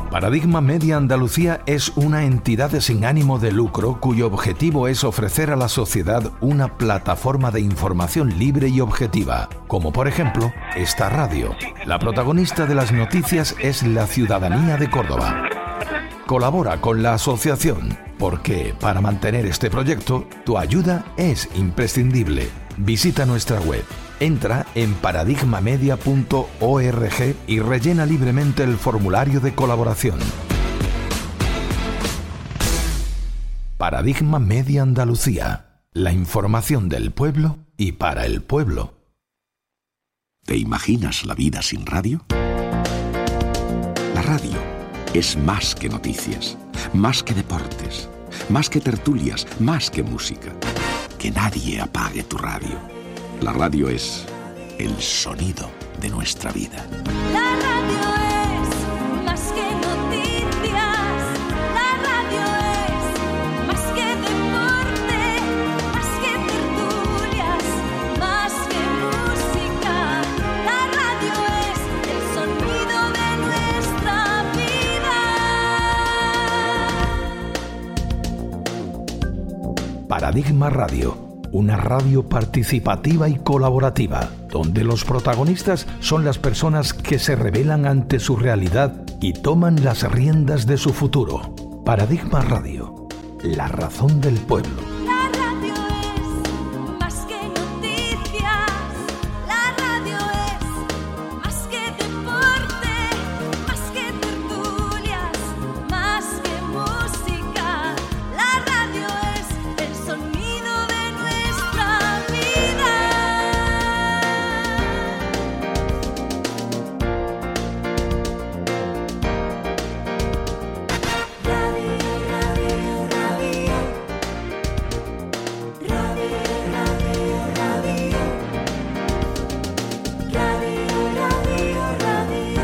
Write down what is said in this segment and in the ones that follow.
Paradigma Media Andalucía es una entidad sin ánimo de lucro cuyo objetivo es ofrecer a la sociedad una plataforma de información libre y objetiva, como por ejemplo esta radio. La protagonista de las noticias es la ciudadanía de Córdoba. Colabora con la asociación, porque para mantener este proyecto, tu ayuda es imprescindible. Visita nuestra web. Entra en paradigmamedia.org y rellena libremente el formulario de colaboración. Paradigma Media Andalucía. La información del pueblo y para el pueblo. ¿Te imaginas la vida sin radio? La radio es más que noticias, más que deportes, más que tertulias, más que música. Que nadie apague tu radio. La radio es el sonido de nuestra vida. La radio es más que noticias. La radio es más que deporte, más que tertulias, más que música. La radio es el sonido de nuestra vida. Paradigma Radio. Una radio participativa y colaborativa, donde los protagonistas son las personas que se rebelan ante su realidad y toman las riendas de su futuro. Paradigma Radio, la razón del pueblo. La radio es más que noticias. La radio es más que deporte, más que tertulias, más que música. La radio es el sonido de nuestra vida. Radio, radio, radio. Radio, radio, radio. Radio, radio, radio.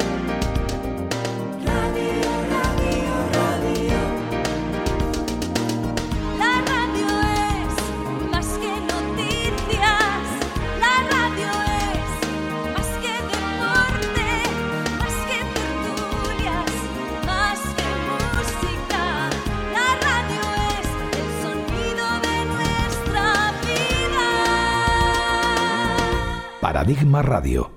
Radio, radio, radio. La radio es más que noticias. La radio es más que deporte, más que tertulias, más que música. La radio es el sonido de nuestra vida. Paradigma Radio.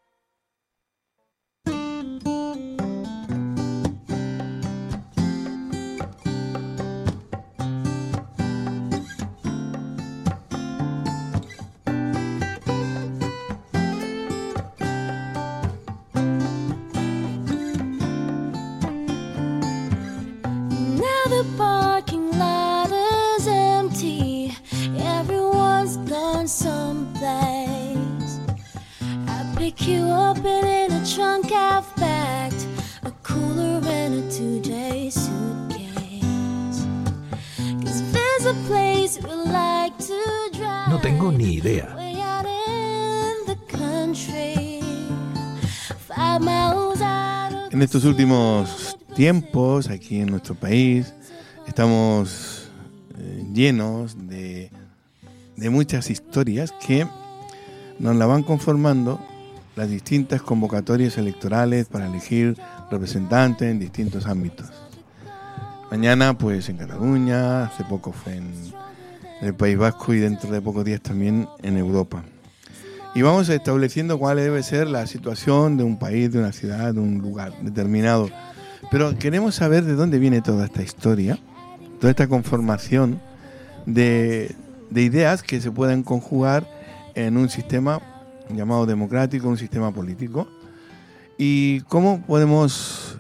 Now the parking lot is empty. Everyone's gone someplace. I pick you up and in a trunk I've packed a cooler and a 2-day suitcase. 'Cause there's a place we like to drive. No tengo ni idea. Way out in the country. 5 miles out of En estos últimos tiempos, aquí en nuestro país, estamos llenos de muchas historias que nos la van conformando las distintas convocatorias electorales para elegir representantes en distintos ámbitos. Mañana, pues en Cataluña, hace poco fue en el País Vasco y dentro de pocos días también en Europa. Y vamos estableciendo cuál debe ser la situación de un país, de una ciudad, de un lugar determinado. Pero queremos saber de dónde viene toda esta historia, toda esta conformación de ideas que se pueden conjugar en un sistema llamado democrático, un sistema político, y cómo podemos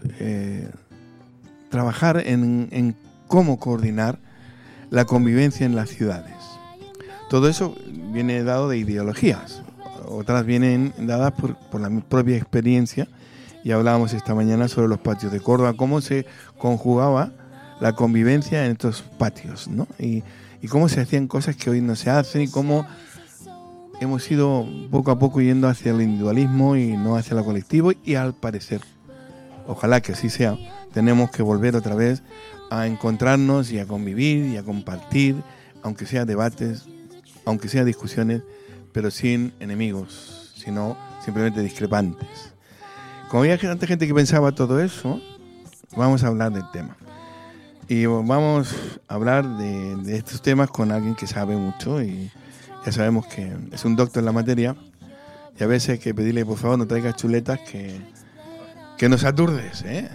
trabajar en cómo coordinar la convivencia en las ciudades. Todo eso viene dado de ideologías, otras vienen dadas por la propia experiencia, y hablábamos esta mañana sobre los patios de Córdoba, cómo se conjugaba la convivencia en estos patios, ¿no? Y cómo se hacían cosas que hoy no se hacen, y cómo hemos ido poco a poco yendo hacia el individualismo y no hacia lo colectivo, y al parecer, ojalá que así sea, tenemos que volver otra vez a encontrarnos y a convivir y a compartir, aunque sea debates, aunque sea discusiones, pero sin enemigos, sino simplemente discrepantes. Como había tanta gente que pensaba todo eso, vamos a hablar del tema. Y vamos a hablar de estos temas con alguien que sabe mucho y ya sabemos que es un doctor en la materia y a veces hay que pedirle, por favor, no traigas chuletas que nos aturdes, ¿eh?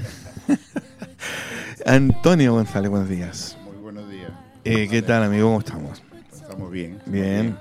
Antonio González, buenos días. Muy buenos días. ¿Qué tal, amigo? ¿Cómo estamos? Estamos bien. Bien.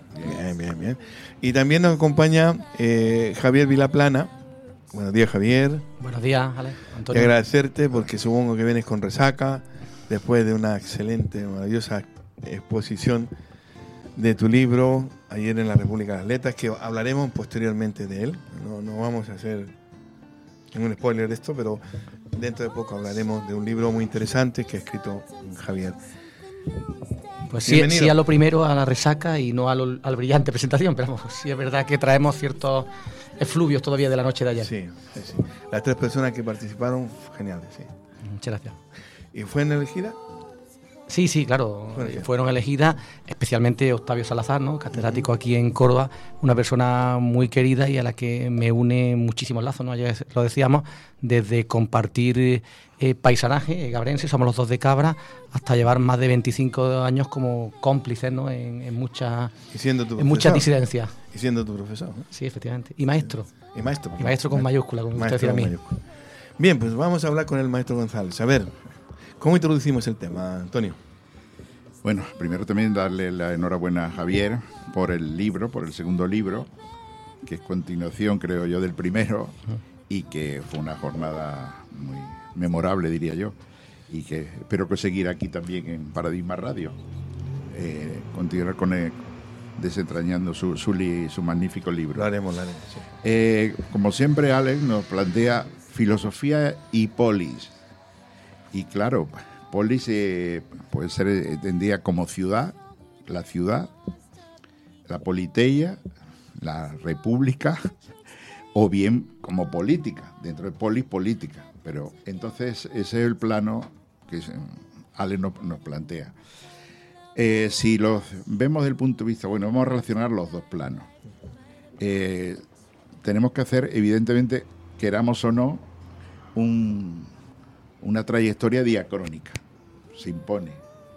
Y también nos acompaña Javier Vilaplana. Buenos días, Javier. Buenos días, Ale, Y Antonio. agradecerte porque supongo que vienes con resaca después de una excelente, maravillosa exposición de tu libro ayer en la República de las Letras, que hablaremos posteriormente de él. No vamos a hacer ningún spoiler de esto, pero dentro de poco hablaremos de un libro muy interesante que ha escrito Javier. Pues sí, Bienvenido. sí a lo primero, a la resaca y no al brillante presentación, pero vamos, sí es verdad que traemos ciertos efluvios todavía de la noche de ayer. Sí. Las 3 personas que participaron, geniales, sí. Muchas gracias. ¿Y fue en elegida? Sí, claro, Bueno, fueron elegidas, especialmente Octavio Salazar, ¿no? Catedrático aquí en Córdoba, una persona muy querida y a la que me une muchísimos lazos, ¿no? Ayer lo decíamos, desde compartir paisanaje gabrense, somos los dos de Cabra, hasta llevar más de 25 años como cómplices, ¿no? en muchas Y siendo tu muchas disidencias. Y siendo tu profesor, ¿no? Sí, efectivamente. Y maestro. Y maestro. Y maestro con mayúscula, como usted decía a mí. mayúscula. Bien, pues vamos a hablar con el maestro González. A ver, ¿cómo introducimos el tema, Antonio? Bueno, primero también darle la enhorabuena a Javier por el libro, por el segundo libro, que es continuación, creo yo, del primero, y que fue una jornada muy memorable, diría yo, y que espero conseguir aquí también en Paradigma Radio, continuar con desentrañando su magnífico libro. Lo haremos, sí. Como siempre, Alex nos plantea filosofía y polis. Y claro, polis puede ser entendida como ciudad, la politeia, la república, o bien como política, dentro de polis, política. Pero entonces ese es el plano que Alex nos plantea. Si los vemos desde el punto de vista, bueno, vamos a relacionar los dos planos. Tenemos que hacer, evidentemente, queramos o no, una trayectoria diacrónica. Se impone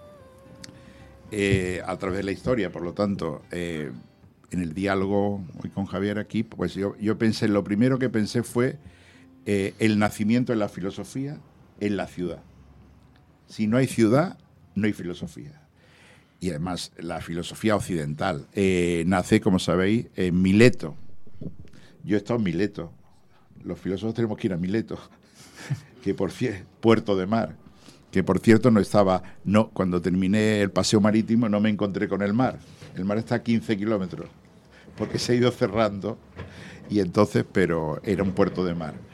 a través de la historia. Por lo tanto, en el diálogo hoy con Javier aquí, pues yo pensé, lo primero que pensé fue el nacimiento de la filosofía en la ciudad. Si no hay ciudad, no hay filosofía. Y además, la filosofía occidental nace, como sabéis, en Mileto. Yo he estado en Mileto. Los filósofos tenemos que ir a Mileto, que Puerto de Mar, que por cierto cuando terminé el paseo marítimo no me encontré con el mar. El mar está a 15 kilómetros, porque se ha ido cerrando, y entonces, pero era un puerto de mar.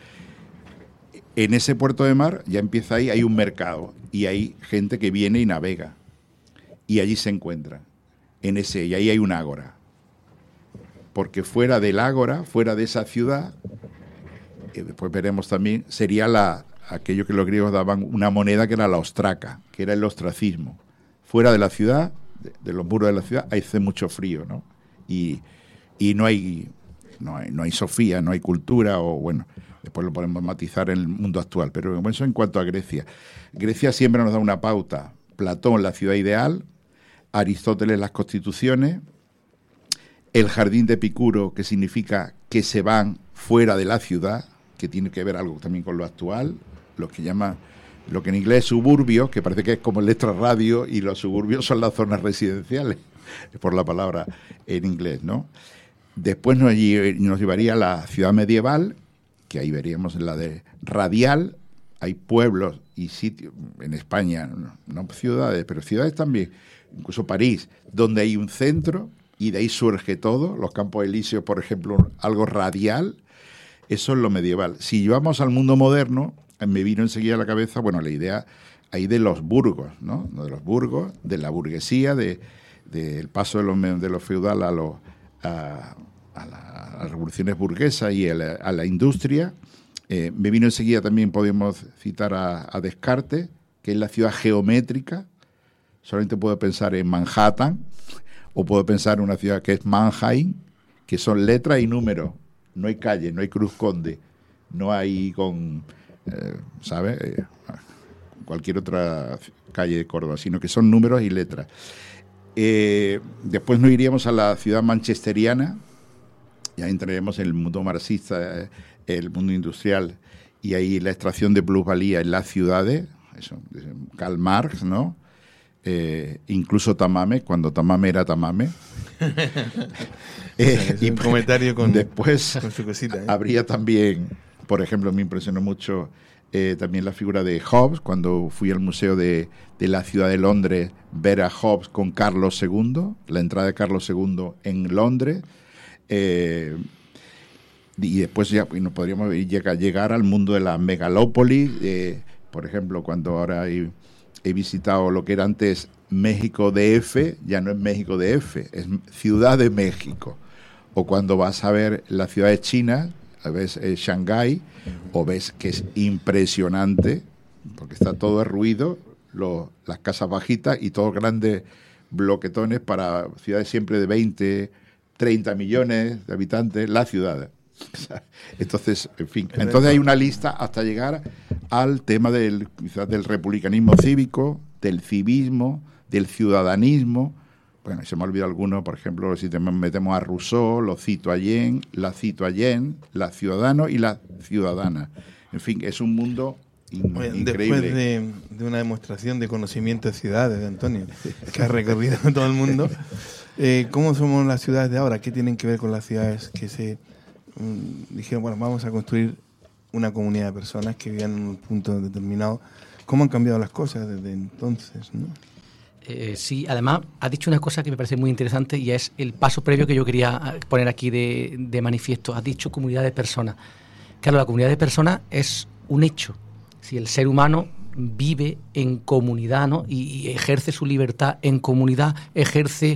En ese puerto de mar, ya empieza ahí, hay un mercado, y hay gente que viene y navega, y allí se encuentran, y ahí hay un ágora. Porque fuera del ágora, fuera de esa ciudad, después veremos también, sería aquello que los griegos daban una moneda que era la ostraca, que era el ostracismo. Fuera de la ciudad, de los muros de la ciudad, hace mucho frío, ¿no? Y no hay sofía, no hay cultura, o bueno, después lo podemos matizar en el mundo actual. Pero eso en cuanto a Grecia. Grecia siempre nos da una pauta. Platón, la ciudad ideal, Aristóteles, las constituciones, el jardín de Epicuro, que significa que se van fuera de la ciudad, que tiene que ver algo también con lo actual, lo que en inglés es suburbio, que parece que es como el extrarradio, y los suburbios son las zonas residenciales, por la palabra en inglés, ¿no? Después nos llevaría a la ciudad medieval, que ahí veríamos en la de radial. Hay pueblos y sitios en España, no ciudades, pero ciudades también, incluso París, donde hay un centro y de ahí surge todo. Los Campos Elíseos, por ejemplo, algo radial. Eso es lo medieval. Si llevamos al mundo moderno, me vino enseguida a la cabeza, bueno, la idea ahí de los burgos, ¿no? De los burgos, de la burguesía, del paso de lo feudal a las revoluciones burguesas y a la industria. Me vino enseguida también, podemos citar a Descartes, que es la ciudad geométrica. Solamente puedo pensar en Manhattan, o puedo pensar en una ciudad que es Mannheim, que son letras y números. No hay calle, no hay Cruz Conde, no hay con ¿sabes? Cualquier otra calle de Córdoba, sino que son números y letras. Después nos iríamos a la ciudad manchesteriana, y ahí entraremos en el mundo marxista, el mundo industrial, y ahí la extracción de plusvalía en las ciudades, eso, Karl Marx, ¿no? Incluso Tamame, cuando Tamame era Tamame. Y un comentario con después con su cosita, habría también, por ejemplo, me impresionó mucho también la figura de Hobbes, cuando fui al museo de la ciudad de Londres, ver a Hobbes con Carlos II, la entrada de Carlos II en Londres, y después ya nos podríamos llegar al mundo de la megalópolis, por ejemplo, cuando ahora he visitado lo que era antes México DF, ya no es México DF, es Ciudad de México. O cuando vas a ver la ciudad de China, ves Shanghái, o ves que es impresionante, porque está todo derruido, las casas bajitas y todos grandes bloquetones para ciudades siempre de 20, 30 millones de habitantes, la ciudad. Entonces, en fin, entonces hay una lista hasta llegar al tema quizás del republicanismo cívico, del civismo, del ciudadanismo. Bueno, se me ha olvidado alguno, por ejemplo, si metemos a Rousseau, los citoyen, la ciudadano y la ciudadana. En fin, es un mundo increíble. Después de una demostración de conocimiento de ciudades de Antonio, que ha recorrido todo el mundo, ¿cómo somos las ciudades de ahora? ¿Qué tienen que ver con las ciudades que se dijeron, bueno, vamos a construir una comunidad de personas que vivan en un punto determinado? ¿Cómo han cambiado las cosas desde entonces, no? Sí, además has dicho una cosa que me parece muy interesante, y es el paso previo que yo quería poner aquí de manifiesto. Has dicho comunidad de personas. Claro, la comunidad de personas es un hecho. Si el ser humano vive en comunidad, ¿no? y ejerce su libertad en comunidad, ejerce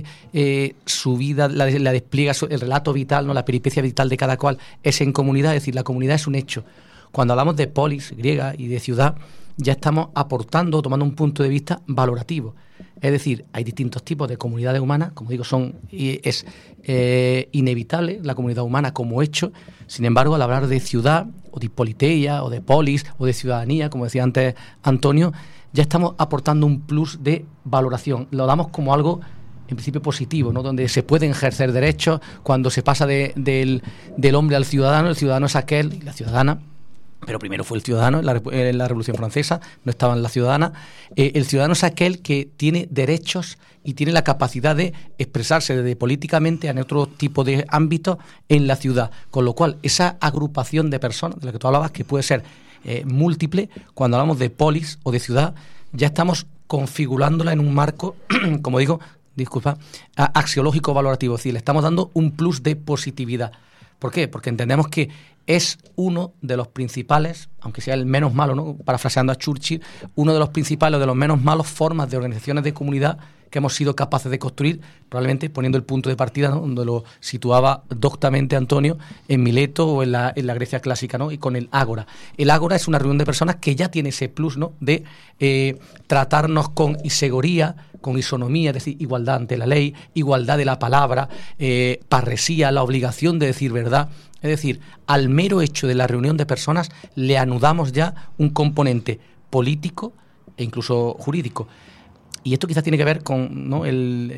su vida, la despliega, el relato vital, ¿no? La peripecia vital de cada cual es en comunidad. Es decir, la comunidad es un hecho. Cuando hablamos de polis griega y de ciudad, ya estamos aportando, tomando un punto de vista valorativo. Es decir, hay distintos tipos de comunidades humanas, como digo, es inevitable la comunidad humana como hecho. Sin embargo, al hablar de ciudad, o de politeia, o de polis, o de ciudadanía, como decía antes Antonio, ya estamos aportando un plus de valoración. Lo damos como algo, en principio, positivo, ¿no? Donde se pueden ejercer derechos, cuando se pasa del hombre al ciudadano. El ciudadano es aquel, y la ciudadana, pero primero fue el ciudadano en la Revolución Francesa, no estaban las ciudadanas. El ciudadano es aquel que tiene derechos y tiene la capacidad de expresarse desde políticamente en otro tipo de ámbitos en la ciudad. Con lo cual, esa agrupación de personas de la que tú hablabas, que puede ser múltiple, cuando hablamos de polis o de ciudad, ya estamos configurándola en un marco, como digo, axiológico valorativo. Es decir, le estamos dando un plus de positividad. ¿Por qué? Porque entendemos que es uno de los principales, aunque sea el menos malo, ¿no? Parafraseando a Churchill, uno de los principales o de los menos malos formas de organizaciones de comunidad que hemos sido capaces de construir, probablemente poniendo el punto de partida, ¿no? Donde lo situaba doctamente Antonio, en Mileto o en la Grecia clásica, ¿no? Y con el ágora. El ágora es una reunión de personas que ya tiene ese plus, ¿no? De tratarnos con isegoría, con isonomía, es decir, igualdad ante la ley, igualdad de la palabra, parresía, la obligación de decir verdad. Es decir, al mero hecho de la reunión de personas le anudamos ya un componente político e incluso jurídico. Y esto quizás tiene que ver con, ¿no?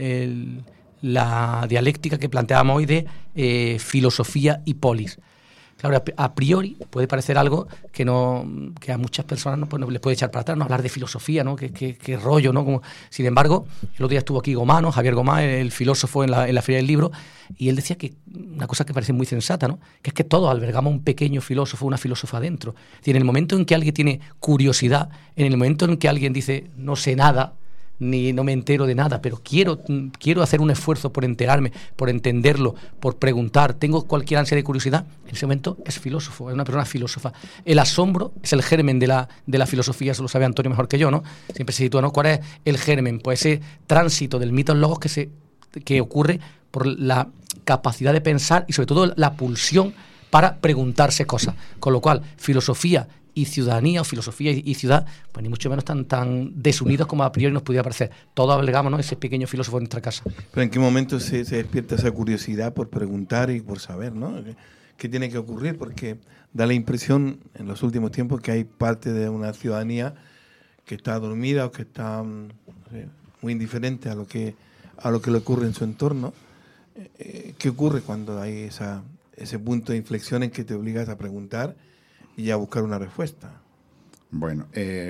la dialéctica que planteábamos hoy de filosofía y polis. Claro, a priori puede parecer algo que a muchas personas no les puede echar para atrás, no hablar de filosofía, ¿no? Qué rollo, ¿no? Sin embargo, el otro día estuvo aquí Gomá, Javier Gomá, el filósofo en la Feria del Libro, y él decía que una cosa que parece muy sensata, ¿no? Que es que todos albergamos un pequeño filósofo, una filósofa dentro. Es decir, en el momento en que alguien tiene curiosidad, en el momento en que alguien dice no sé nada, ni no me entero de nada, pero quiero hacer un esfuerzo por enterarme, por entenderlo, por preguntar, tengo cualquier ansia de curiosidad, en ese momento es filósofo, es una persona filósofa. El asombro es el germen de la filosofía, eso lo sabe Antonio mejor que yo, ¿no? Siempre se sitúa, ¿no? ¿Cuál es el germen? Pues ese tránsito del mito al logos que ocurre por la capacidad de pensar y sobre todo la pulsión para preguntarse cosas. Con lo cual, filosofía y ciudadanía, o filosofía y ciudad, pues ni mucho menos tan desunidos como a priori nos pudiera parecer. Todos albergamos, ¿no? Ese pequeño filósofo en nuestra casa. Pero ¿en qué momento se despierta esa curiosidad por preguntar y por saber, ¿no? qué tiene que ocurrir, porque da la impresión en los últimos tiempos que hay parte de una ciudadanía que está dormida o que está muy indiferente a lo que le ocurre en su entorno. ¿Qué ocurre cuando hay ese punto de inflexión en que te obligas a preguntar y a buscar una respuesta? Bueno,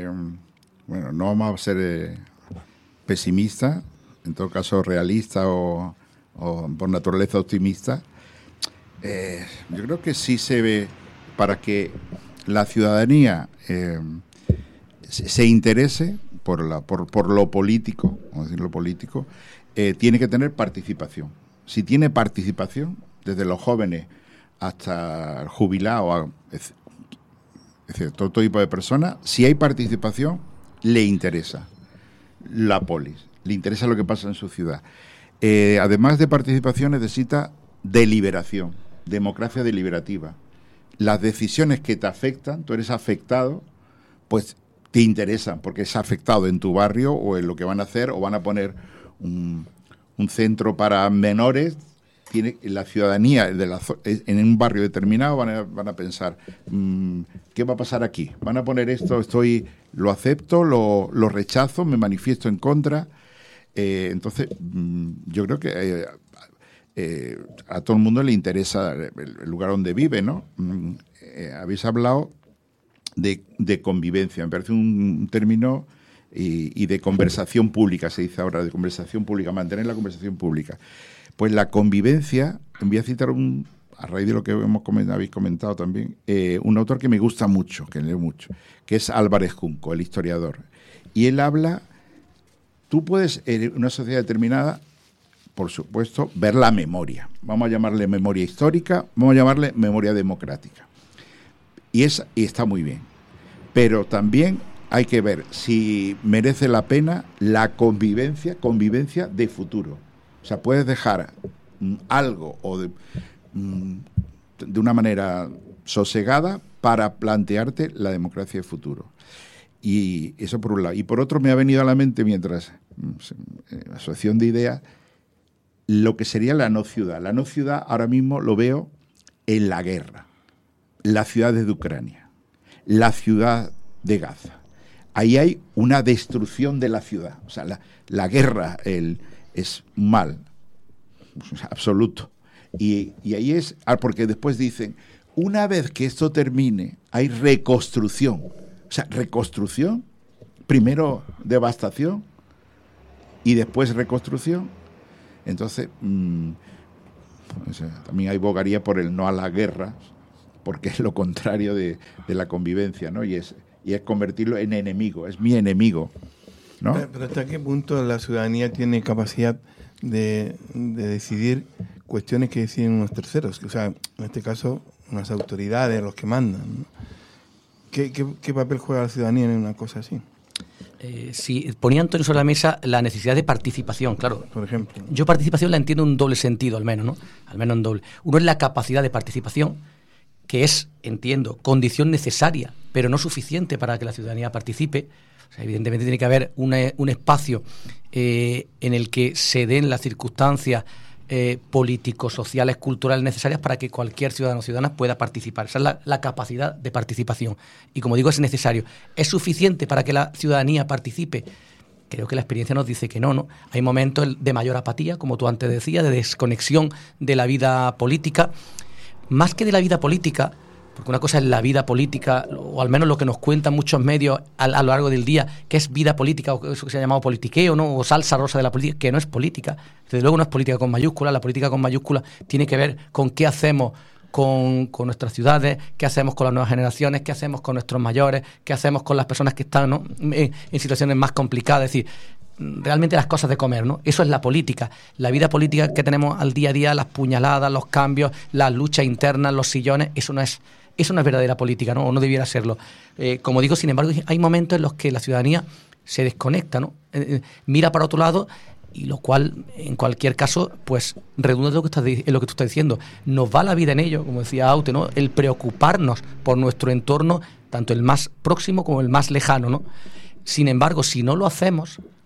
no vamos a ser pesimistas, en todo caso realista o por naturaleza optimista. Yo creo que sí se ve, para que la ciudadanía se interese por lo político, vamos a decir lo político, tiene que tener participación. Si tiene participación, desde los jóvenes hasta el jubilado, es decir, todo tipo de personas, si hay participación, le interesa la polis, le interesa lo que pasa en su ciudad. Además de participación, necesita deliberación, democracia deliberativa. Las decisiones que te afectan, tú eres afectado, pues te interesan, porque es afectado en tu barrio o en lo que van a hacer, o van a poner un centro para menores. Tiene la ciudadanía en un barrio determinado van a pensar, ¿qué va a pasar aquí? Van a poner esto, lo acepto, lo rechazo, me manifiesto en contra. Entonces, yo creo que a todo el mundo le interesa el lugar donde vive, ¿no? Habéis hablado de convivencia, me parece un término, y de conversación pública, se dice ahora, de conversación pública, mantener la conversación pública. Pues la convivencia, voy a citar a raíz de lo que habéis comentado también, un autor que me gusta mucho, que leo mucho, que es Álvarez Junco, el historiador. Y él habla, tú puedes, en una sociedad determinada, por supuesto, ver la memoria. Vamos a llamarle memoria histórica, vamos a llamarle memoria democrática. Y está muy bien. Pero también hay que ver si merece la pena la convivencia de futuro. O sea, puedes dejar algo o de una manera sosegada para plantearte la democracia de futuro. Y eso por un lado. Y por otro me ha venido a la mente, mientras asociación de ideas, lo que sería la no ciudad. La no ciudad ahora mismo lo veo en la guerra. Las ciudades de Ucrania, la ciudad de Gaza. Ahí hay una destrucción de la ciudad. O sea, la guerra es mal, absoluto. Y ahí es, porque después dicen, una vez que esto termine, hay reconstrucción. O sea, reconstrucción, primero devastación y después reconstrucción. Entonces, también hay bogaría por el no a la guerra, porque es lo contrario de la convivencia, ¿no? Y es convertirlo en enemigo, es mi enemigo, ¿no? Pero ¿hasta qué punto la ciudadanía tiene capacidad de decidir cuestiones que deciden unos terceros? O sea, en este caso, unas autoridades, los que mandan, ¿no? ¿Qué papel juega la ciudadanía en una cosa así? Sí, ponía Antonio sobre la mesa la necesidad de participación, claro. Por ejemplo. Yo participación la entiendo en un doble sentido, al menos, ¿no? Al menos en doble. Uno es la capacidad de participación, que es, entiendo, condición necesaria, pero no suficiente para que la ciudadanía participe. O sea, evidentemente tiene que haber un espacio en el que se den las circunstancias políticos, sociales, culturales necesarias para que cualquier ciudadano o ciudadana pueda participar. Esa es la capacidad de participación. Y como digo, es necesario. ¿Es suficiente para que la ciudadanía participe? Creo que la experiencia nos dice que no. Hay momentos de mayor apatía, como tú antes decías, de desconexión de la vida política. Más que de la vida política, porque una cosa es la vida política, o al menos lo que nos cuentan muchos medios a lo largo del día, que es vida política, o eso que se ha llamado politiqueo, ¿no? O salsa rosa de la política, que no es política. Desde luego no es política con mayúsculas. La política con mayúsculas tiene que ver con qué hacemos con nuestras ciudades, qué hacemos con las nuevas generaciones, qué hacemos con nuestros mayores, qué hacemos con las personas que están, ¿no?, en situaciones más complicadas. Es decir, realmente las cosas de comer, ¿no? Eso es la política. La vida política que tenemos al día a día, las puñaladas, los cambios, las luchas internas, los sillones, eso no es verdadera política, ¿no? O no debiera serlo. Como digo, sin embargo, hay momentos en los que la ciudadanía se desconecta, ¿no? Mira para otro lado, y lo cual, en cualquier caso, pues redunda en lo que tú estás diciendo. Nos va la vida en ello, como decía Aute, ¿no? El preocuparnos por nuestro entorno, tanto el más próximo como el más lejano, ¿no? Sin embargo, si no lo hacemos,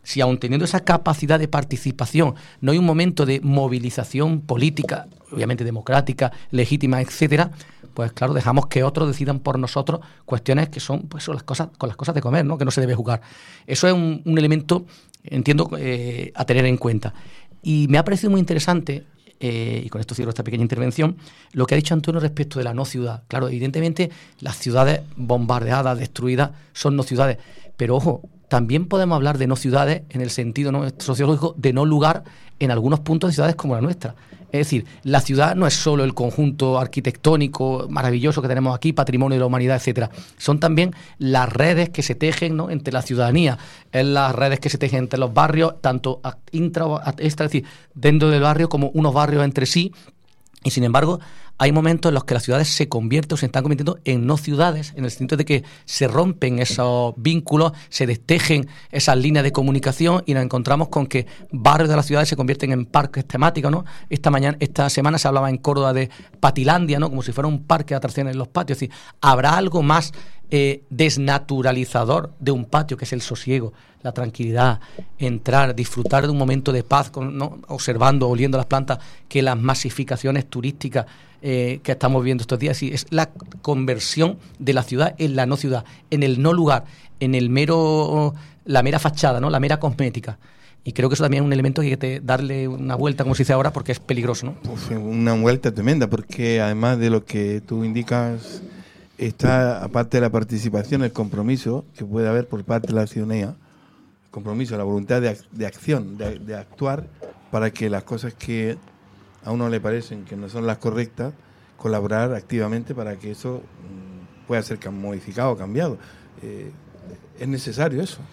si aun teniendo esa capacidad de participación no hay un momento de movilización política, obviamente democrática, legítima, etcétera, pues claro, dejamos que otros decidan por nosotros cuestiones que son, pues, son las cosas de comer, ¿no? Que no se debe jugar. Eso es un elemento, entiendo, a tener en cuenta. Y me ha parecido muy interesante, y con esto cierro esta pequeña intervención, lo que ha dicho Antonio respecto de la no ciudad. Claro, evidentemente las ciudades bombardeadas, destruidas, son no ciudades. Pero ojo, también podemos hablar de no ciudades en el sentido, ¿no?, sociológico de no lugar en algunos puntos de ciudades como la nuestra. Es decir, la ciudad no es solo el conjunto arquitectónico maravilloso que tenemos aquí, patrimonio de la humanidad, etcétera. Son también las redes que se tejen, ¿no?, entre la ciudadanía, es las redes que se tejen entre los barrios, tanto intra o extra, es decir, dentro del barrio como unos barrios entre sí. Y sin embargo, hay momentos en los que las ciudades se convierten o se están convirtiendo en no ciudades, en el sentido de que se rompen esos vínculos, se destejen esas líneas de comunicación y nos encontramos con que barrios de las ciudades se convierten en parques temáticos, ¿no? Esta semana se hablaba en Córdoba de Patilandia, ¿no?, como si fuera un parque de atracciones en los patios. Es decir, ¿habrá algo más desnaturalizador de un patio, que es el sosiego, la tranquilidad, entrar, disfrutar de un momento de paz, ¿no?, observando, oliendo las plantas, que las masificaciones turísticas que estamos viendo estos días? Sí, es la conversión de la ciudad en la no ciudad, en el no lugar, en la mera fachada, ¿no?, la mera cosmética. Y creo que eso también es un elemento que hay que darle una vuelta, como se dice ahora, porque es peligroso, ¿no? Pues una vuelta tremenda, porque además de lo que tú indicas, está, aparte de la participación, el compromiso que puede haber por parte de la ciudadanía, el compromiso, la voluntad de acción, de actuar para que las cosas que a uno le parecen que no son las correctas, colaborar activamente para que eso pueda ser modificado, cambiado. ¿Es necesario eso?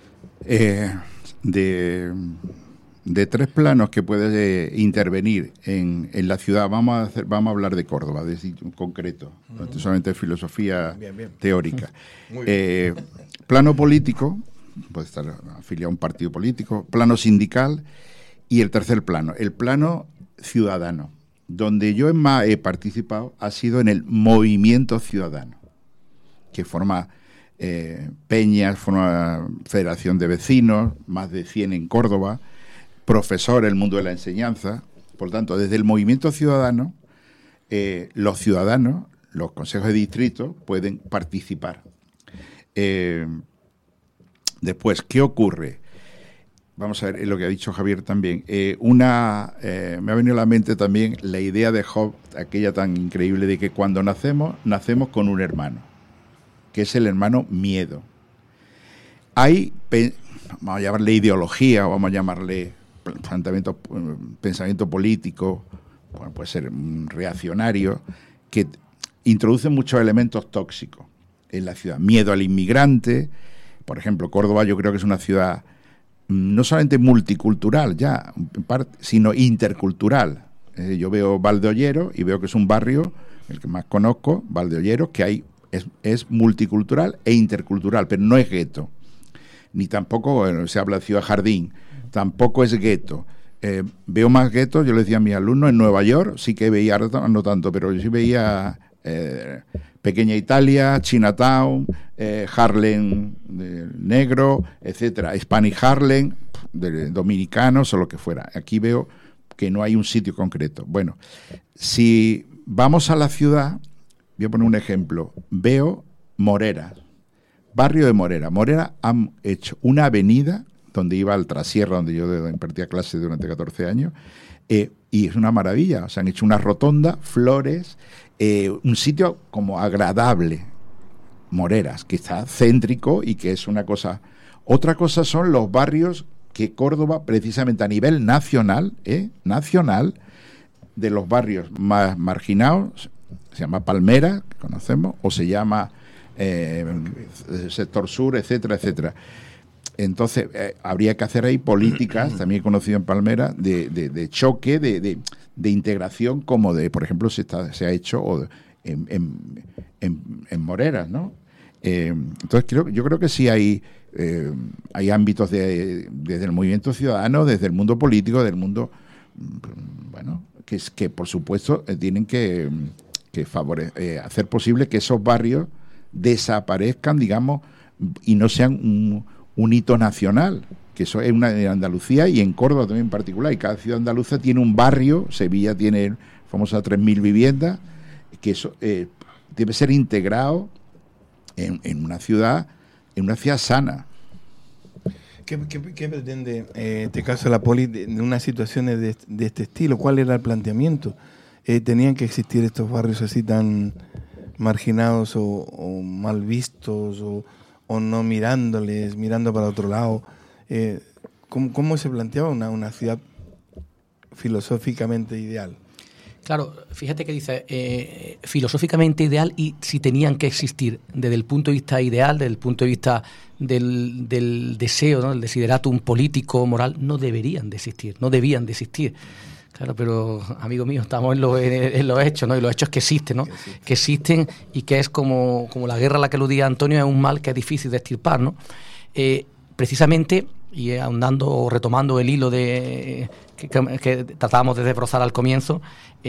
De tres planos que puede intervenir en la ciudad, vamos a hablar de Córdoba, de concreto, no solamente de filosofía bien. Teórica. Plano político, puede estar afiliado a un partido político, plano sindical, y el tercer plano, el plano ciudadano. Donde yo más he participado ha sido en el movimiento ciudadano, que forma peñas, forma federación de vecinos, más de 100 en Córdoba, profesor en el mundo de la enseñanza. Por tanto, desde el movimiento ciudadano, los ciudadanos, los consejos de distrito, pueden participar. Después, ¿qué ocurre? Vamos a ver lo que ha dicho Javier también. Me ha venido a la mente también la idea de Job, aquella tan increíble de que cuando nacemos con un hermano, que es el hermano miedo. Hay, vamos a llamarle ideología, o vamos a llamarle pensamiento político, bueno, puede ser reaccionario, que introduce muchos elementos tóxicos en la ciudad. Miedo al inmigrante. Por ejemplo, Córdoba yo creo que es una ciudad no solamente multicultural ya, sino intercultural. Yo veo Valdeollero y veo que es un barrio, el que más conozco, Valdeollero, que es multicultural e intercultural, pero no es gueto. Ni tampoco, se habla de Ciudad Jardín, tampoco es gueto. Veo más guetos, yo le decía a mis alumnos, en Nueva York sí que veía, no tanto, pero yo sí veía Pequeña Italia, Chinatown, Harlem negro, etcétera, Spanish Harlem, de dominicanos o lo que fuera. Aquí veo que no hay un sitio concreto. Bueno, si vamos a la ciudad, voy a poner un ejemplo, veo Morera, barrio de Morera. Morera han hecho una avenida donde iba al Trasierra, donde yo impartía clases durante 14 años, y es una maravilla. O sea, han hecho una rotonda, flores, un sitio como agradable, Moreras, que está céntrico y que es una cosa. Otra cosa son los barrios que Córdoba, precisamente a nivel nacional, de los barrios más marginados, se llama Palmera, que conocemos, o se llama sector sur, etcétera, etcétera. Entonces, habría que hacer ahí políticas, también he conocido en Palmera, de choque, de integración, como por ejemplo, se ha hecho en Moreras, ¿no? Entonces, yo creo que sí hay ámbitos desde el movimiento ciudadano, desde el mundo político, del mundo, bueno, que por supuesto tienen que hacer posible que esos barrios desaparezcan, digamos, y no sean un hito nacional, que eso es una de Andalucía y en Córdoba también en particular, y cada ciudad andaluza tiene un barrio, Sevilla tiene famosas 3.000 viviendas, que eso debe ser integrado en una ciudad sana. ¿Qué pretende, en este caso, la poli en unas situaciones de este estilo? ¿Cuál era el planteamiento? ¿Tenían que existir estos barrios así tan marginados o mal vistos o no mirando para otro lado? ¿Cómo se planteaba una ciudad filosóficamente ideal? Claro, fíjate que dice filosóficamente ideal y si tenían que existir desde el punto de vista ideal, desde el punto de vista del deseo, ¿no? El desideratum político, moral, no debían de existir. Claro, pero, amigo mío, estamos en los hechos, ¿no? Y los hechos que existen, ¿no? Que existen y que es como la guerra a la que aludía Antonio, es un mal que es difícil de extirpar, ¿no? Precisamente, y ahondando o retomando el hilo que tratábamos de desbrozar al comienzo,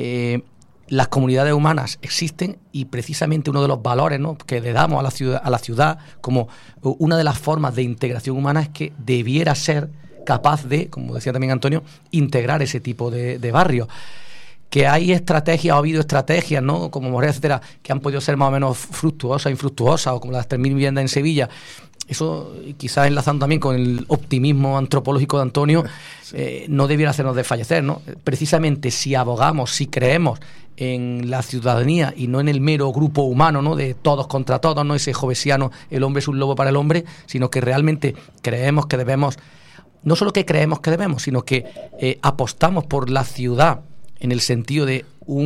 las comunidades humanas existen y precisamente uno de los valores, ¿no?, que le damos a la ciudad como una de las formas de integración humana es que debiera ser capaz de, como decía también Antonio, integrar ese tipo de barrios. Que hay estrategias, ha habido estrategias, ¿no?, como Morera, etcétera, que han podido ser más o menos fructuosas, infructuosas, o como las 3.000 viviendas en Sevilla. Eso, quizás enlazando también con el optimismo antropológico de Antonio, no debiera hacernos desfallecer, ¿no? Precisamente si abogamos, si creemos en la ciudadanía y no en el mero grupo humano, ¿no?, de todos contra todos, no ese jovesiano, el hombre es un lobo para el hombre, sino que realmente creemos que debemos, no solo que creemos que debemos, sino que apostamos por la ciudad en el sentido de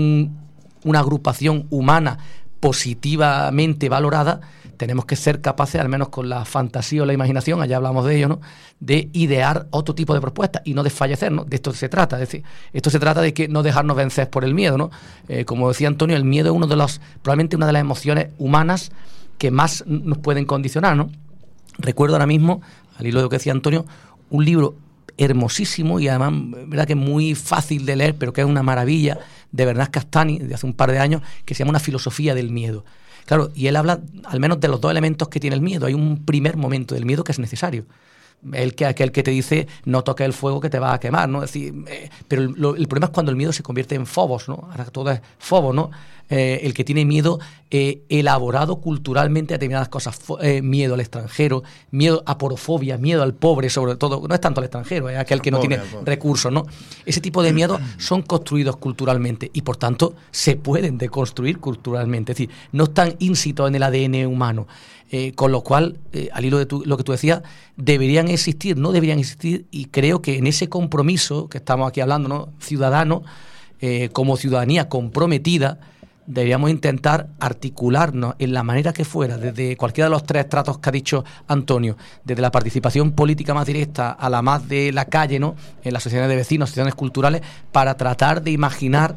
una agrupación humana positivamente valorada, tenemos que ser capaces, al menos con la fantasía o la imaginación, allá hablamos de ello, ¿no?, de idear otro tipo de propuestas y no desfallecer, ¿no? De esto se trata, es decir, esto se trata de que no dejarnos vencer por el miedo, ¿no? Como decía Antonio, el miedo es probablemente una de las emociones humanas que más nos pueden condicionar, ¿no? Recuerdo ahora mismo, al hilo de lo que decía Antonio, un libro hermosísimo y además, verdad que muy fácil de leer, pero que es una maravilla, de Bernard Castani, de hace un par de años, que se llama Una filosofía del miedo. Claro, y él habla al menos de los dos elementos que tiene el miedo. Hay un primer momento del miedo que es necesario. Aquel que te dice no toques el fuego que te va a quemar, ¿no? Es decir, pero el problema es cuando el miedo se convierte en fobos, ¿no? Ahora todo es fobos, ¿no? El que tiene miedo elaborado culturalmente a determinadas cosas, miedo al extranjero, miedo a porofobia, miedo al pobre, sobre todo, no es tanto al extranjero, es aquel que no tiene recursos, ¿no? Ese tipo de miedos son construidos culturalmente y por tanto se pueden deconstruir culturalmente, es decir, no están íncitos en el ADN humano. Con lo cual, al hilo de lo que tú decías, no deberían existir, y creo que en ese compromiso que estamos aquí hablando, ¿no?, ciudadano, como ciudadanía comprometida, deberíamos intentar articularnos en la manera que fuera, desde cualquiera de los tres tratos que ha dicho Antonio, desde la participación política más directa a la más de la calle, ¿no?, en las asociaciones de vecinos, asociaciones culturales, para tratar de imaginar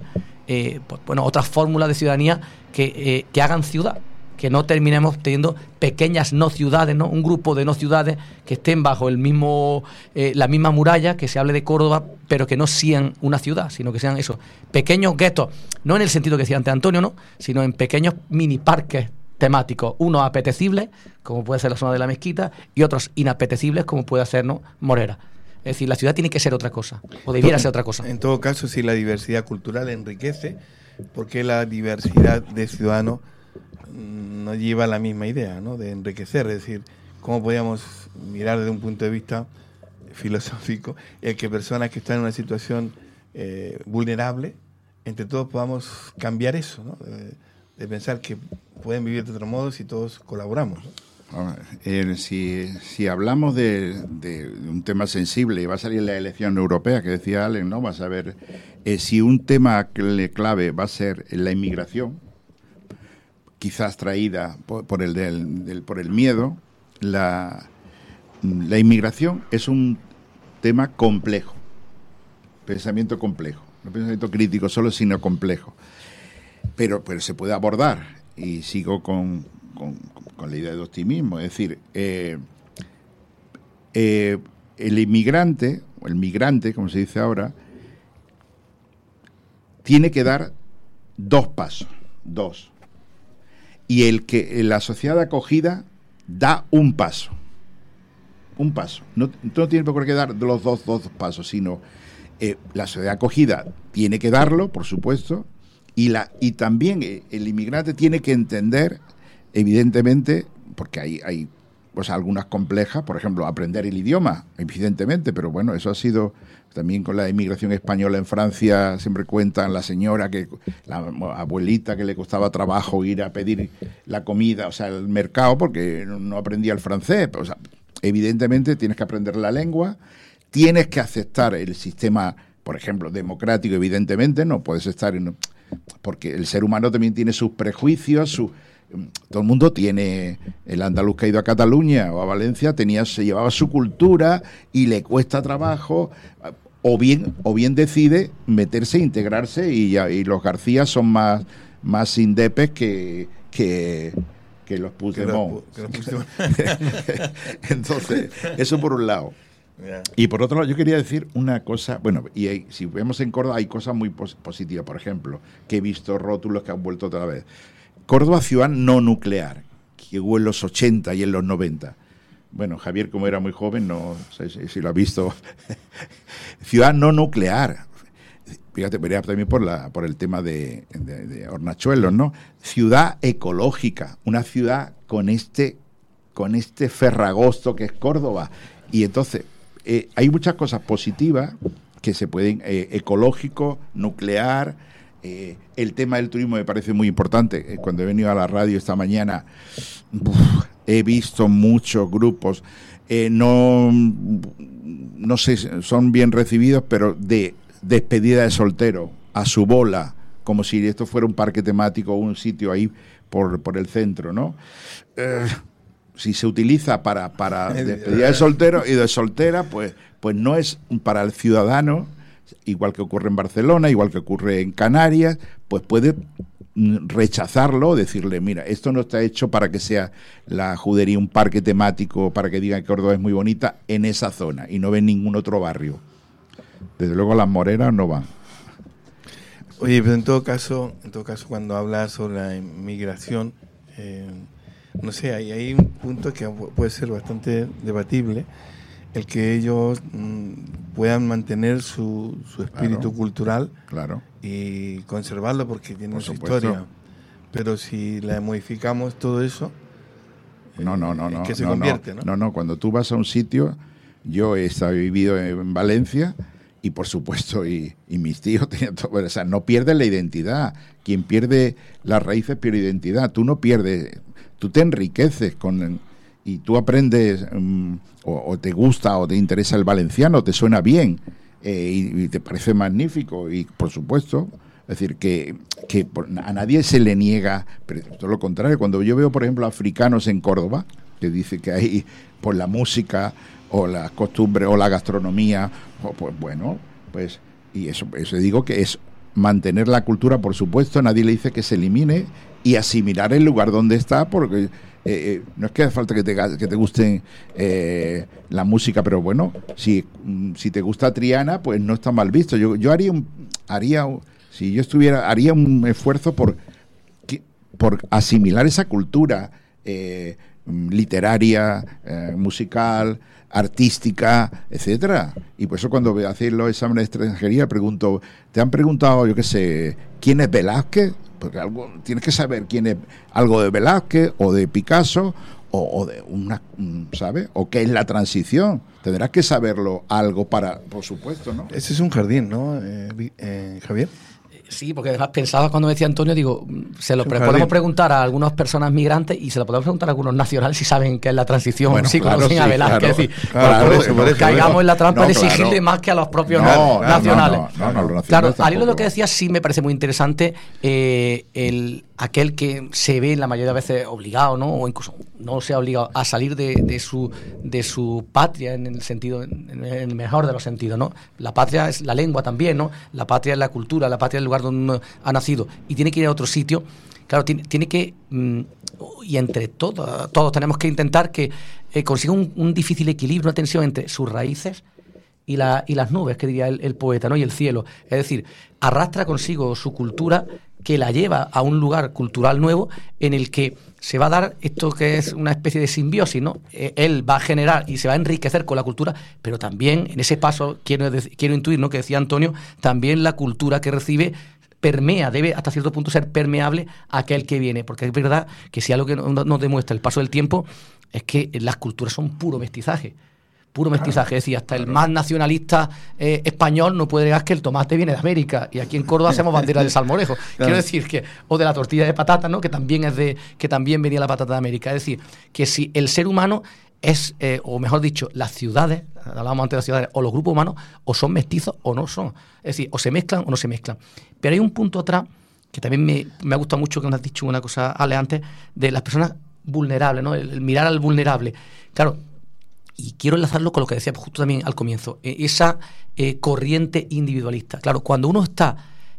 otras fórmulas de ciudadanía que hagan ciudad, que no terminemos teniendo pequeñas no ciudades, ¿no?, un grupo de no ciudades que estén bajo la misma muralla, que se hable de Córdoba, pero que no sean una ciudad, sino que sean eso, pequeños guetos, no en el sentido que decía antes Antonio, ¿no?, sino en pequeños mini parques temáticos, unos apetecibles, como puede ser la zona de la Mezquita, y otros inapetecibles, como puede ser, ¿no?, Morera. Es decir, la ciudad tiene que ser otra cosa, o debiera ser otra cosa. En todo caso, si la diversidad cultural enriquece, ¿por qué la diversidad de ciudadanos no lleva la misma idea, ¿no?, de enriquecer? Es decir, ¿cómo podríamos mirar desde un punto de vista filosófico el que personas que están en una situación vulnerable, entre todos podamos cambiar eso, ¿no?, de pensar que pueden vivir de otro modo si todos colaboramos, ¿no? Si hablamos de un tema sensible, y va a salir la elección europea, que decía Allen, ¿no?, vas a ver si un tema clave va a ser la inmigración, quizás traída por el miedo. La inmigración es un tema complejo, pensamiento complejo, no pensamiento crítico solo, sino complejo, pero se puede abordar, y sigo con la idea de optimismo, es decir, el inmigrante, o el migrante, como se dice ahora, tiene que dar dos pasos, y la sociedad acogida da un paso. un paso. No tiene por qué dar los dos pasos, sino la sociedad acogida tiene que darlo, por supuesto, y también el inmigrante tiene que entender, evidentemente, porque hay pues algunas complejas, por ejemplo, aprender el idioma, evidentemente, pero bueno, eso ha sido también con la inmigración española en Francia, siempre cuentan la abuelita que le costaba trabajo ir a pedir la comida, o sea, el mercado, porque no aprendía el francés. O sea, evidentemente tienes que aprender la lengua, tienes que aceptar el sistema, por ejemplo, democrático, evidentemente, no puedes estar porque el ser humano también tiene sus prejuicios, todo el mundo tiene, el andaluz que ha ido a Cataluña o a Valencia se llevaba su cultura y le cuesta trabajo, o bien decide meterse, integrarse, y los García son más indepes que los Puigdemont. Entonces, eso por un lado. Yeah. Y por otro lado, yo quería decir una cosa, bueno, si vemos en Córdoba hay cosas muy positivas, por ejemplo, que he visto rótulos que han vuelto otra vez. Córdoba, ciudad no nuclear, que hubo en los 80 y en los 90. Bueno, Javier, como era muy joven, no sé si lo ha visto. Ciudad no nuclear. Fíjate, vería también por el tema de Hornachuelos, ¿no? Ciudad ecológica, una ciudad con este ferragosto que es Córdoba. Y entonces, hay muchas cosas positivas que se pueden, ecológico, nuclear. El tema del turismo me parece muy importante. Cuando he venido a la radio esta mañana, he visto muchos grupos, no sé, son bien recibidos, pero de despedida de soltero, a su bola, como si esto fuera un parque temático o un sitio ahí por el centro, ¿no? Si se utiliza para despedida de soltero y de soltera, pues no es para el ciudadano. Igual que ocurre en Barcelona, igual que ocurre en Canarias, pues puede rechazarlo, decirle, mira, esto no está hecho para que sea la judería un parque temático, para que digan que Córdoba es muy bonita en esa zona y no ven ningún otro barrio. Desde luego las moreras no van. Oye, pero en todo caso cuando hablas sobre la inmigración, no sé, hay un punto que puede ser bastante debatible, el que ellos puedan mantener su espíritu cultural, claro, y conservarlo porque tienen su historia. Pero si la modificamos todo eso, ¿qué se convierte? No, cuando tú vas a un sitio, yo he vivido en Valencia y por supuesto, y mis tíos tenían todo, o sea, no pierdes la identidad. Quien pierde las raíces pierde identidad. Tú no pierdes, tú te enriqueces y tú aprendes, o te gusta o te interesa el valenciano, te suena bien, y te parece magnífico, y por supuesto, es decir, que a nadie se le niega, pero todo lo contrario. Cuando yo veo, por ejemplo, africanos en Córdoba, que dice que hay por la música o las costumbres o la gastronomía, y eso digo que es mantener la cultura, por supuesto, nadie le dice que se elimine, y asimilar el lugar donde está, porque no es que hace falta que te guste la música, pero bueno, si te gusta Triana, pues no está mal visto. Yo haría si yo estuviera, haría un esfuerzo por asimilar esa cultura literaria, musical, artística, etcétera. Y por eso cuando hacéis los exámenes de extranjería pregunto, ¿te han preguntado, yo qué sé, quién es Velázquez? Porque tienes que saber quién es algo de Velázquez o de Picasso o de una, ¿sabes? O qué es la transición. Tendrás que saberlo algo por supuesto, ¿no? Ese es un jardín, ¿no, Javier? Sí, porque además pensaba cuando decía Antonio, digo, podemos preguntar a algunas personas migrantes y se lo podemos preguntar a algunos nacionales si saben qué es la transición, conocen a Velázquez. Claro, es decir, caigamos en la trampa de exigirle más que a los propios nacionales. Claro, al hilo de lo que decías, sí me parece muy interesante aquel que se ve la mayoría de veces obligado, ¿no? O incluso no se ha obligado a salir de su patria, en el sentido, en el mejor de los sentidos, ¿no? La patria es la lengua también, ¿no? La patria es la cultura, la patria es el lugar donde uno ha nacido, y tiene que ir a otro sitio. Claro, tiene que, y entre todos tenemos que intentar que consiga un difícil equilibrio, una tensión entre sus raíces y las nubes, que diría el poeta, ¿no? Y el cielo. Es decir, arrastra consigo su cultura, que la lleva a un lugar cultural nuevo en el que se va a dar esto que es una especie de simbiosis, ¿no? Él va a generar y se va a enriquecer con la cultura, pero también en ese paso quiero intuir, ¿no?, que decía Antonio, también la cultura que recibe permea, debe hasta cierto punto ser permeable a aquel que viene, porque es verdad que si algo que nos demuestra el paso del tiempo es que las culturas son puro mestizaje. Es decir, hasta el más nacionalista español no puede negar que el tomate viene de América, y aquí en Córdoba hacemos bandera del salmorejo. Claro. Quiero decir que, o de la tortilla de patata, ¿no?, que también venía la patata de América. Es decir, que si el ser humano es, o mejor dicho, las ciudades, hablábamos antes de las ciudades, o los grupos humanos, o son mestizos o no son. Es decir, o se mezclan o no se mezclan. Pero hay un punto atrás que también me ha gustado mucho, que nos has dicho una cosa, Ale, antes, de las personas vulnerables, ¿no? El mirar al vulnerable. Claro. Y quiero enlazarlo con lo que decía justo también al comienzo, esa corriente individualista. Claro, cuando uno está,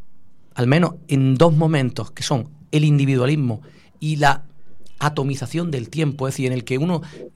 al menos en dos momentos, que son el individualismo y la atomización del tiempo, es decir, en el que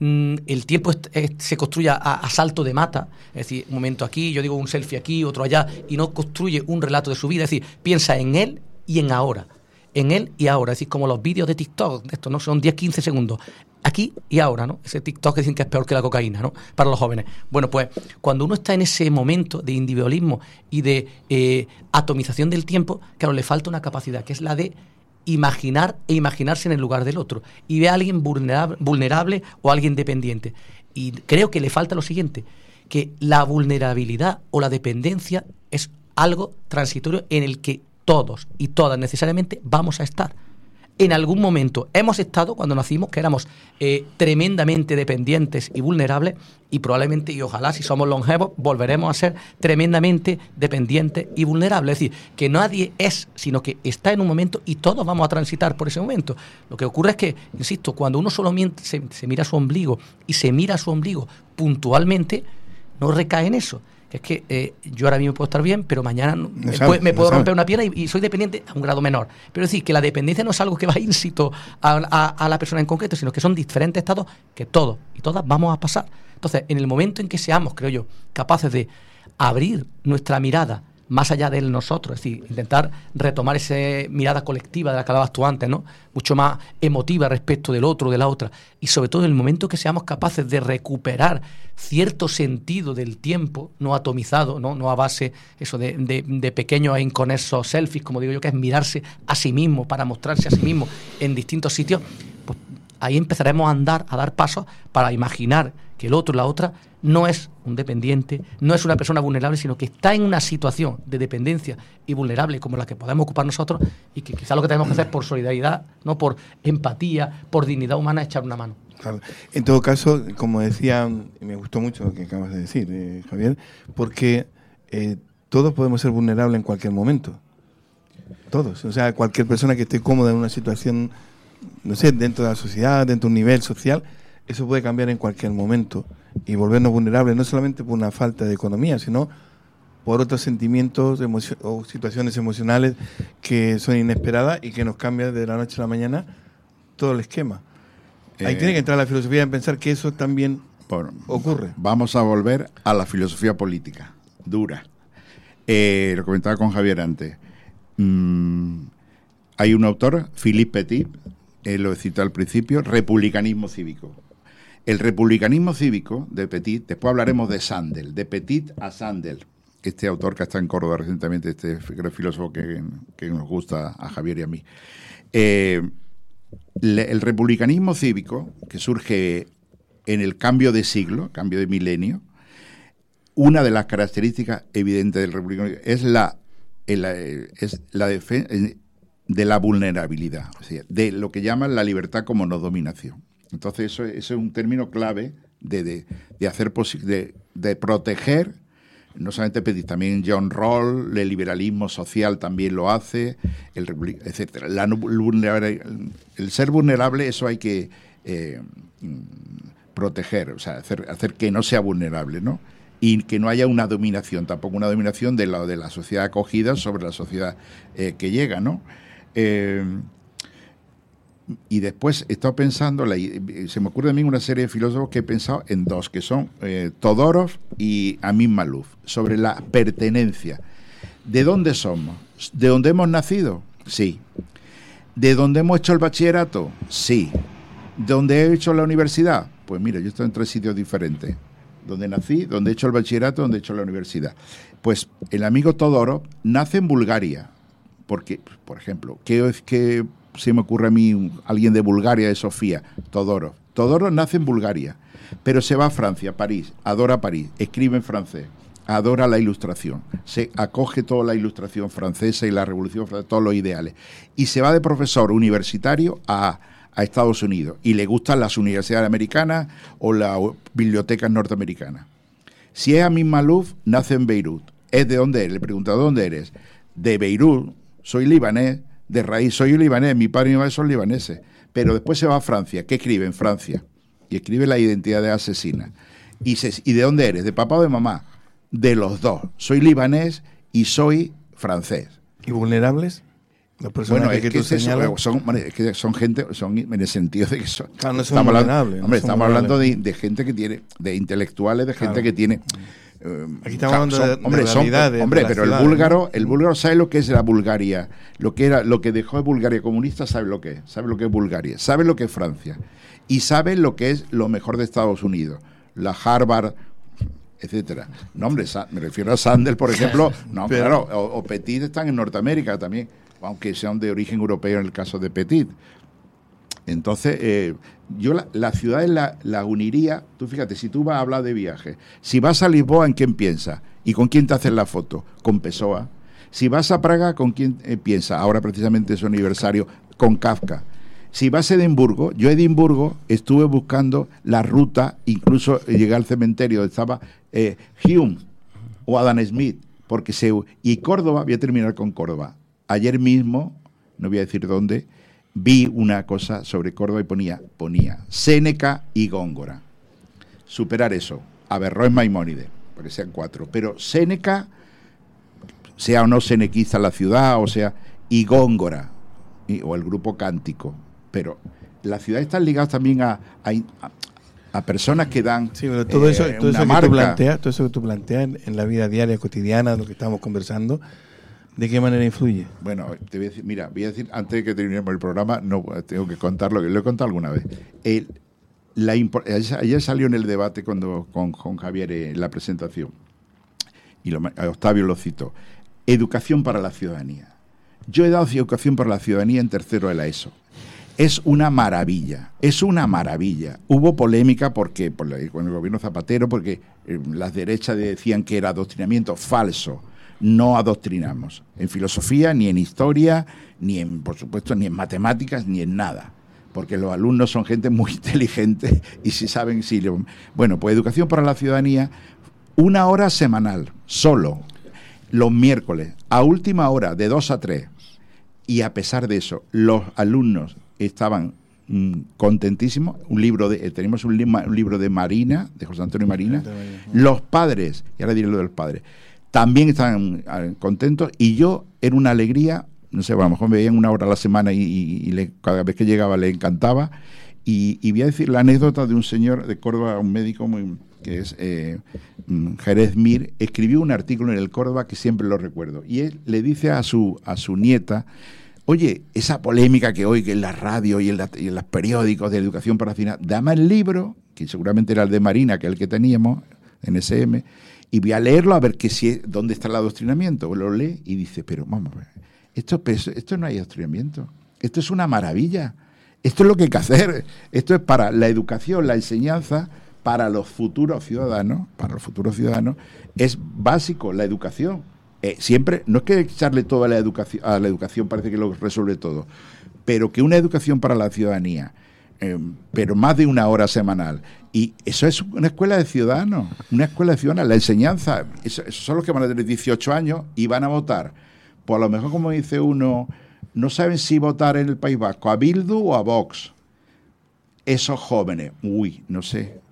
el tiempo se construye a salto de mata, es decir, un momento aquí, yo digo un selfie aquí, otro allá, y no construye un relato de su vida, es decir, piensa en él y en ahora. En él y ahora, es decir, como los vídeos de TikTok, esto no son 10-15 segundos, aquí y ahora, ¿no? Ese TikTok que dicen que es peor que la cocaína, ¿no?, para los jóvenes. Bueno, pues cuando uno está en ese momento de individualismo y de atomización del tiempo, claro, le falta una capacidad, que es la de imaginar e imaginarse en el lugar del otro, y ve a alguien vulnerable o a alguien dependiente. Y creo que le falta lo siguiente, que la vulnerabilidad o la dependencia es algo transitorio en el que todos y todas necesariamente vamos a estar. En algún momento hemos estado, cuando nacimos, que éramos tremendamente dependientes y vulnerables, y probablemente, y ojalá si somos longevos, volveremos a ser tremendamente dependientes y vulnerables. Es decir, que nadie es, sino que está en un momento y todos vamos a transitar por ese momento. Lo que ocurre es que, insisto, cuando uno solamente se mira su ombligo y se mira su ombligo puntualmente, no recae en eso. Es que yo ahora mismo puedo estar bien, pero mañana me puedo romper una pierna y soy dependiente a un grado menor. Pero es decir, que la dependencia no es algo que va íncito a la persona en concreto, sino que son diferentes estados que todos y todas vamos a pasar. Entonces, en el momento en que seamos, creo yo, capaces de abrir nuestra mirada más allá de nosotros, es decir, intentar retomar esa mirada colectiva de la que hablabas tú antes, ¿no?, mucho más emotiva respecto del otro, de la otra, y sobre todo en el momento que seamos capaces de recuperar cierto sentido del tiempo, no atomizado, no a base eso de pequeños e inconexos selfies, como digo yo, que es mirarse a sí mismo, para mostrarse a sí mismo en distintos sitios, pues ahí empezaremos a dar pasos para imaginar que el otro, la otra, no es un dependiente, no es una persona vulnerable, sino que está en una situación de dependencia y vulnerable como la que podemos ocupar nosotros, y que quizás lo que tenemos que hacer por solidaridad, no por empatía, por dignidad humana, es echar una mano. Claro. En todo caso, como decía, me gustó mucho lo que acabas de decir, Javier, porque todos podemos ser vulnerables en cualquier momento. Todos. O sea, cualquier persona que esté cómoda en una situación, no sé, dentro de la sociedad, dentro de un nivel social, eso puede cambiar en cualquier momento y volvernos vulnerables, no solamente por una falta de economía, sino por otros sentimientos o situaciones emocionales que son inesperadas y que nos cambian de la noche a la mañana todo el esquema. Ahí tiene que entrar la filosofía en pensar que eso también ocurre. Vamos a volver a la filosofía política, dura. Lo comentaba con Javier antes. Hay un autor, Philippe Petit, lo he citado al principio, Republicanismo cívico. El republicanismo cívico de Petit, después hablaremos de Sandel, de Petit a Sandel, este autor que está en Córdoba recientemente, este filósofo que nos gusta a Javier y a mí. El republicanismo cívico, que surge en el cambio de siglo, cambio de milenio, una de las características evidentes del republicanismo es la defensa de la vulnerabilidad, o sea, de lo que llaman la libertad como no dominación. Entonces eso es un término clave de proteger, no solamente Petit, también John Rawls, el liberalismo social también lo hace, etcétera. El ser vulnerable, eso hay que proteger, o sea, hacer que no sea vulnerable, ¿no? Y que no haya una dominación, tampoco una dominación de la sociedad acogida sobre la sociedad que llega, ¿no? Y después he estado pensando, se me ocurre a mí una serie de filósofos que he pensado en dos, que son Todorov y Amin Maalouf, sobre la pertenencia. ¿De dónde somos? ¿De dónde hemos nacido? Sí. ¿De dónde hemos hecho el bachillerato? Sí. ¿De dónde he hecho la universidad? Pues mira, yo estoy en 3 sitios diferentes. Donde nací, donde he hecho el bachillerato, donde he hecho la universidad. Pues el amigo Todorov nace en Bulgaria. Porque, por ejemplo, ¿qué se me ocurre a mí alguien de Bulgaria, de Sofía? Todorov. Todorov nace en Bulgaria, pero se va a Francia, París, adora París, escribe en francés, adora la ilustración, se acoge toda la ilustración francesa y la revolución francesa, todos los ideales, y se va de profesor universitario a Estados Unidos, y le gustan las universidades americanas o las bibliotecas norteamericanas. Si es Amin Malouf, nace en Beirut. ¿Es de dónde eres? Le pregunta, ¿de dónde eres? De Beirut, soy libanés, de raíz soy libanés, mi padre y mi madre son libaneses, pero después se va a Francia. ¿Qué escribe en Francia? Y escribe la identidad de asesina. ¿Y de dónde eres? ¿De papá o de mamá? De los dos. Soy libanés y soy francés. ¿Y vulnerables? Los personajes que tú señalas. Son gente, son en el sentido de que son. Claro, no son vulnerables. Hombre, estamos hablando de gente que tiene, de intelectuales, de gente que tiene. Aquí estamos hablando de realidades. Hombre, pero el búlgaro sabe lo que es la Bulgaria, lo que dejó de Bulgaria comunista, sabe lo que es Bulgaria, sabe lo que es Francia y sabe lo que es lo mejor de Estados Unidos, la Harvard, etcétera. No, hombre, me refiero a Sandel, por ejemplo, no, pero, claro, o Petit están en Norteamérica también, aunque sean de origen europeo en el caso de Petit. Entonces, yo las ciudades la uniría. Tú fíjate, si tú vas a hablar de viaje, si vas a Lisboa, ¿en quién piensas? ¿Y con quién te haces la foto? Con Pessoa. Si vas a Praga, ¿con quién piensas? Ahora precisamente es su aniversario, con Kafka. Si vas a Edimburgo, yo Edimburgo estuve buscando la ruta, incluso llegué al cementerio donde estaba Hume o Adam Smith, y Córdoba, voy a terminar con Córdoba. Ayer mismo, no voy a decir dónde, vi una cosa sobre Córdoba y ponía Séneca y Góngora. Superar eso. Averroes, Maimónides, porque sean 4. Pero Séneca, sea o no senequista la ciudad, o sea, y Góngora, o el grupo cántico. Pero las ciudades están ligadas también a personas que dan todo eso que tú planteas en la vida diaria, cotidiana, lo que estamos conversando. ¿De qué manera influye? Bueno, te voy a decir, antes de que terminemos el programa, no tengo que contarlo, que lo he contado alguna vez. Ayer salió en el debate con Javier en la presentación, y Octavio lo citó, educación para la ciudadanía. Yo he dado educación para la ciudadanía en 3º de la ESO. Es una maravilla. Hubo polémica con el gobierno Zapatero, porque las derechas decían que era adoctrinamiento. Falso. No adoctrinamos en filosofía, ni en historia, por supuesto, ni en matemáticas, ni en nada, porque los alumnos son gente muy inteligente y si saben, bueno, pues educación para la ciudadanía, 1 hora semanal, solo, los miércoles, a última hora, de 2 a 3, y a pesar de eso, los alumnos estaban contentísimos. Tenemos un libro de Marina, de José Antonio Marina, los padres, y ahora diré lo de los padres, también están contentos, y yo era una alegría, no sé, a lo mejor me veían 1 hora a la semana y cada vez que llegaba le encantaba, y voy a decir la anécdota de un señor de Córdoba, un médico que es Jerez Mir, escribió un artículo en el Córdoba que siempre lo recuerdo, y él le dice a su nieta, oye, esa polémica que hoy que en la radio y en los periódicos de educación para la ciudadanía, dame el libro, que seguramente era el de Marina, que es el que teníamos en SM, y voy a leerlo a ver dónde está el adoctrinamiento. Lo lee y dice, pero vamos, esto no hay adoctrinamiento, esto es una maravilla, esto es lo que hay que hacer, esto es para la educación, la enseñanza, para los futuros ciudadanos, es básico la educación. Siempre, no es que echarle todo a la educación parece que lo resuelve todo, pero que una educación para la ciudadanía, pero más de 1 hora semanal, y eso es una escuela de ciudadanos, la enseñanza, esos son los que van a tener 18 años y van a votar, pues a lo mejor, como dice uno, no saben si votar en el País Vasco a Bildu o a Vox, esos jóvenes, no sé.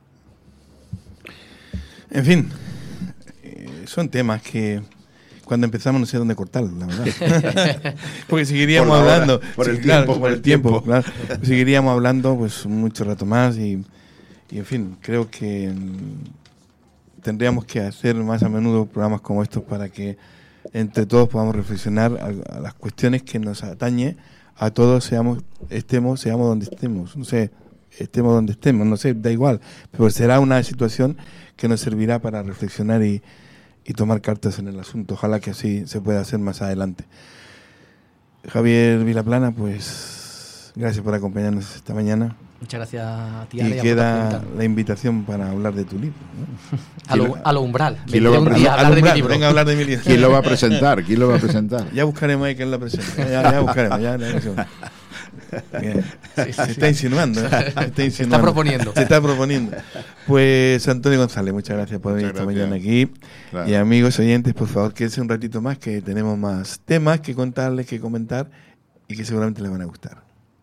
En fin, son temas que cuando empezamos no sé dónde cortarlo, la verdad. Porque seguiríamos hablando. Por el tiempo. Claro. Seguiríamos hablando pues mucho rato más y en fin, creo que tendríamos que hacer más a menudo programas como estos para que entre todos podamos reflexionar a las cuestiones que nos atañe a todos, seamos donde estemos, no sé, estemos donde estemos, no sé, da igual, pero será una situación que nos servirá para reflexionar y tomar cartas en el asunto. Ojalá que así se pueda hacer más adelante. Javier Vilaplana, pues gracias por acompañarnos esta mañana. Muchas gracias a ti, Y Ale, queda la invitación para hablar de tu libro, ¿no? a lo umbral. ¿Quién lo va a Vendré un día a hablar de mi libro. Venga a hablar de mi libro. ¿Quién lo va a presentar? ¿Quién lo va a presentar? Ya buscaremos ahí quién lo presenta. Ya buscaremos. Bien. Se está insinuando. Se está proponiendo. Se está proponiendo. Pues Antonio González, muchas gracias por venir esta mañana aquí. Claro. Y amigos oyentes, por favor, quédense un ratito más, que tenemos más temas que contarles, que comentar y que seguramente les van a gustar.